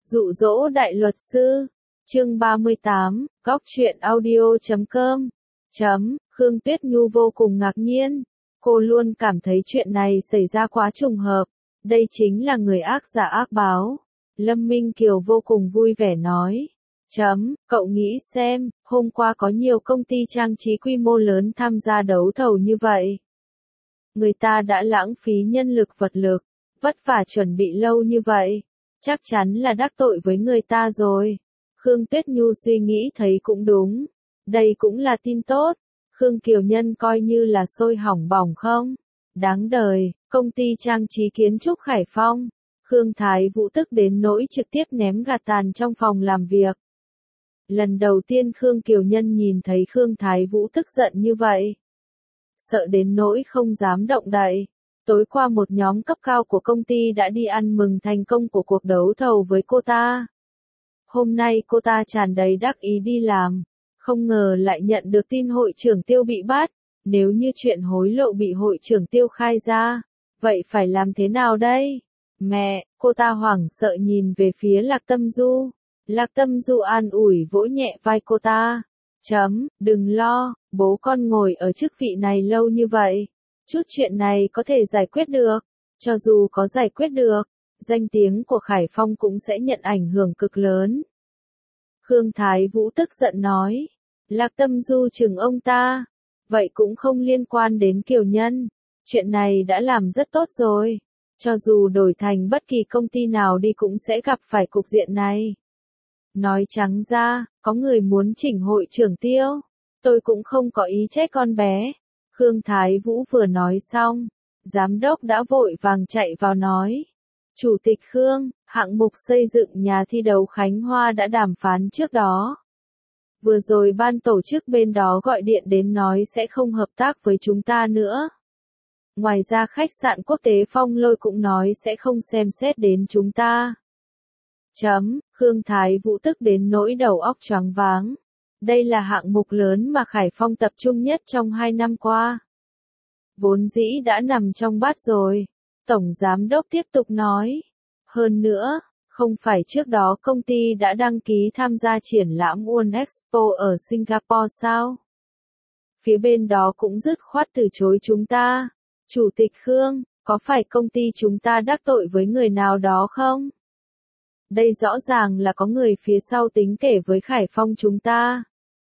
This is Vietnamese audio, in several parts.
Dụ dỗ đại luật sư. Chương 38, góc truyện audio.com. Khương Tuyết Nhu vô cùng ngạc nhiên. Cô luôn cảm thấy chuyện này xảy ra quá trùng hợp. Đây chính là người ác giả ác báo. Lâm Minh Kiều vô cùng vui vẻ nói. Cậu nghĩ xem, hôm qua có nhiều công ty trang trí quy mô lớn tham gia đấu thầu như vậy. Người ta đã lãng phí nhân lực vật lực, vất vả chuẩn bị lâu như vậy. Chắc chắn là đắc tội với người ta rồi. Khương Tuyết Nhu suy nghĩ thấy cũng đúng. Đây cũng là tin tốt. Khương Kiều Nhân coi như là sôi hỏng bỏng không? Đáng đời, công ty trang trí kiến trúc Khải Phong. Khương Thái Vũ tức đến nỗi trực tiếp ném gạt tàn trong phòng làm việc. Lần đầu tiên Khương Kiều Nhân nhìn thấy Khương Thái Vũ tức giận như vậy. Sợ đến nỗi không dám động đậy. Tối qua một nhóm cấp cao của công ty đã đi ăn mừng thành công của cuộc đấu thầu với cô ta. Hôm nay cô ta tràn đầy đắc ý đi làm. Không ngờ lại nhận được tin hội trưởng Tiêu bị bắt. Nếu như chuyện hối lộ bị hội trưởng Tiêu khai ra, vậy phải làm thế nào đây? Mẹ, cô ta hoảng sợ nhìn về phía Lạc Tâm Du. Lạc Tâm Du an ủi vỗ nhẹ vai cô ta. Đừng lo, bố con ngồi ở chức vị này lâu như vậy. Chút chuyện này có thể giải quyết được. Cho dù có giải quyết được, danh tiếng của Khải Phong cũng sẽ nhận ảnh hưởng cực lớn. Khương Thái Vũ tức giận nói. Lạc Tâm Du chừng ông ta. Vậy cũng không liên quan đến Kiều Nhân. Chuyện này đã làm rất tốt rồi. Cho dù đổi thành bất kỳ công ty nào đi cũng sẽ gặp phải cục diện này. Nói trắng ra, có người muốn chỉnh hội trưởng Tiêu. Tôi cũng không có ý trách con bé. Khương Thái Vũ vừa nói xong, giám đốc đã vội vàng chạy vào nói. Chủ tịch Khương, hạng mục xây dựng nhà thi đấu Khánh Hoa đã đàm phán trước đó. Vừa rồi ban tổ chức bên đó gọi điện đến nói sẽ không hợp tác với chúng ta nữa. Ngoài ra khách sạn quốc tế Phong Lôi cũng nói sẽ không xem xét đến chúng ta. Khương Thái Vũ tức đến nỗi đầu óc choáng váng. Đây là hạng mục lớn mà Khải Phong tập trung nhất trong 2 năm qua. Vốn dĩ đã nằm trong bát rồi. Tổng Giám đốc tiếp tục nói. Hơn nữa, không phải trước đó công ty đã đăng ký tham gia triển lãm World Expo ở Singapore sao? Phía bên đó cũng dứt khoát từ chối chúng ta. Chủ tịch Khương, có phải công ty chúng ta đắc tội với người nào đó không? Đây rõ ràng là có người phía sau tính kể với Khải Phong chúng ta.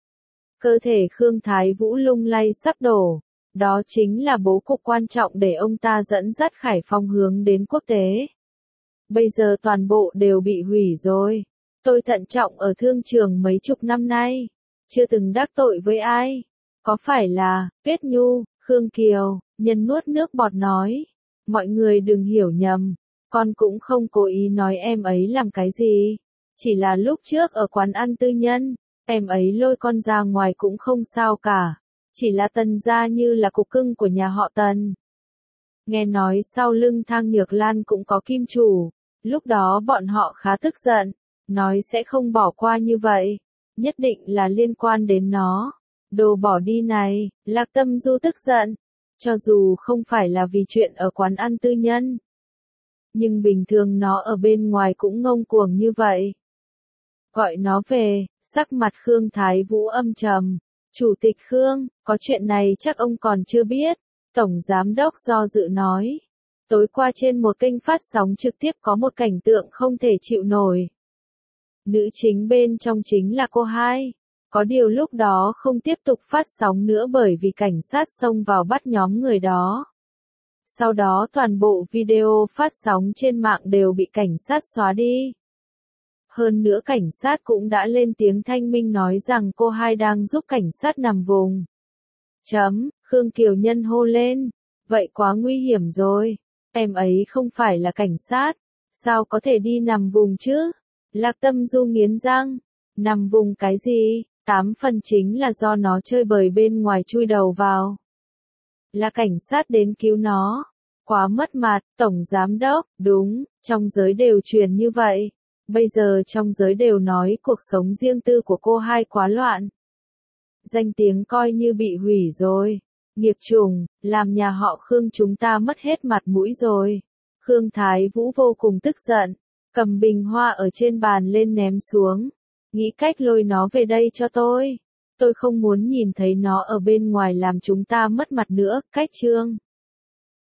Cơ thể Khương Thái Vũ lung lay sắp đổ. Đó chính là bố cục quan trọng để ông ta dẫn dắt Khải Phong hướng đến quốc tế. Bây giờ toàn bộ đều bị hủy rồi. Tôi thận trọng ở thương trường mấy chục năm nay. Chưa từng đắc tội với ai. Có phải là, Tuyết Nhu, Khương Kiều, Nhân nuốt nước bọt nói. Mọi người đừng hiểu nhầm. Con cũng không cố ý nói em ấy làm cái gì. Chỉ là lúc trước ở quán ăn tư nhân, em ấy lôi con ra ngoài cũng không sao cả. Chỉ là Tần gia như là cục cưng của nhà họ Tần. Nghe nói sau lưng Thang Nhược Lan cũng có kim chủ. Lúc đó bọn họ khá tức giận. Nói sẽ không bỏ qua như vậy. Nhất định là liên quan đến nó. Đồ bỏ đi này, Lạc Tâm Du tức giận. Cho dù không phải là vì chuyện ở quán ăn tư nhân. Nhưng bình thường nó ở bên ngoài cũng ngông cuồng như vậy. Gọi nó về, sắc mặt Khương Thái Vũ âm trầm. Chủ tịch Khương, có chuyện này chắc ông còn chưa biết. Tổng Giám đốc do dự nói. Tối qua trên một kênh phát sóng trực tiếp có một cảnh tượng không thể chịu nổi. Nữ chính bên trong chính là cô hai. Có điều lúc đó không tiếp tục phát sóng nữa bởi vì cảnh sát xông vào bắt nhóm người đó. Sau đó toàn bộ video phát sóng trên mạng đều bị cảnh sát xóa đi. Hơn nữa cảnh sát cũng đã lên tiếng thanh minh nói rằng cô hai đang giúp cảnh sát nằm vùng. Khương Kiều Nhân hô lên. Vậy quá nguy hiểm rồi. Em ấy không phải là cảnh sát. Sao có thể đi nằm vùng chứ? Lạc Tâm Du nghiến răng. Nằm vùng cái gì? 8 phần chính là do nó chơi bời bên ngoài chui đầu vào. Là cảnh sát đến cứu nó. Quá mất mặt, Tổng Giám đốc, đúng, trong giới đều truyền như vậy. Bây giờ trong giới đều nói cuộc sống riêng tư của cô hai quá loạn. Danh tiếng coi như bị hủy rồi. Nghiệp chủng, làm nhà họ Khương chúng ta mất hết mặt mũi rồi. Khương Thái Vũ vô cùng tức giận. cầm bình hoa ở trên bàn lên ném xuống. Nghĩ cách lôi nó về đây cho tôi. Tôi không muốn nhìn thấy nó ở bên ngoài làm chúng ta mất mặt nữa. Cách chương